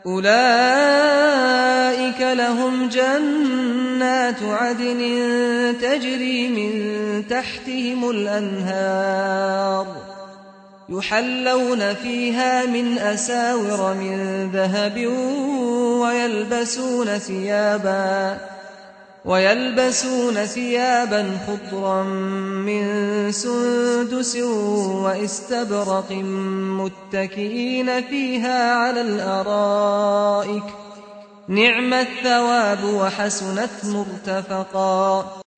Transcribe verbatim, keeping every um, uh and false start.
أولئك لهم جنات عدن تجري من تحتهم الأنهار يحلون فيها من أساور من ذهب ويلبسون ثيابا ويلبسون ثيابا خضرا من سندس واستبرق متكئين فيها على الأرائك نعم الثواب وحسنت مرتفقا.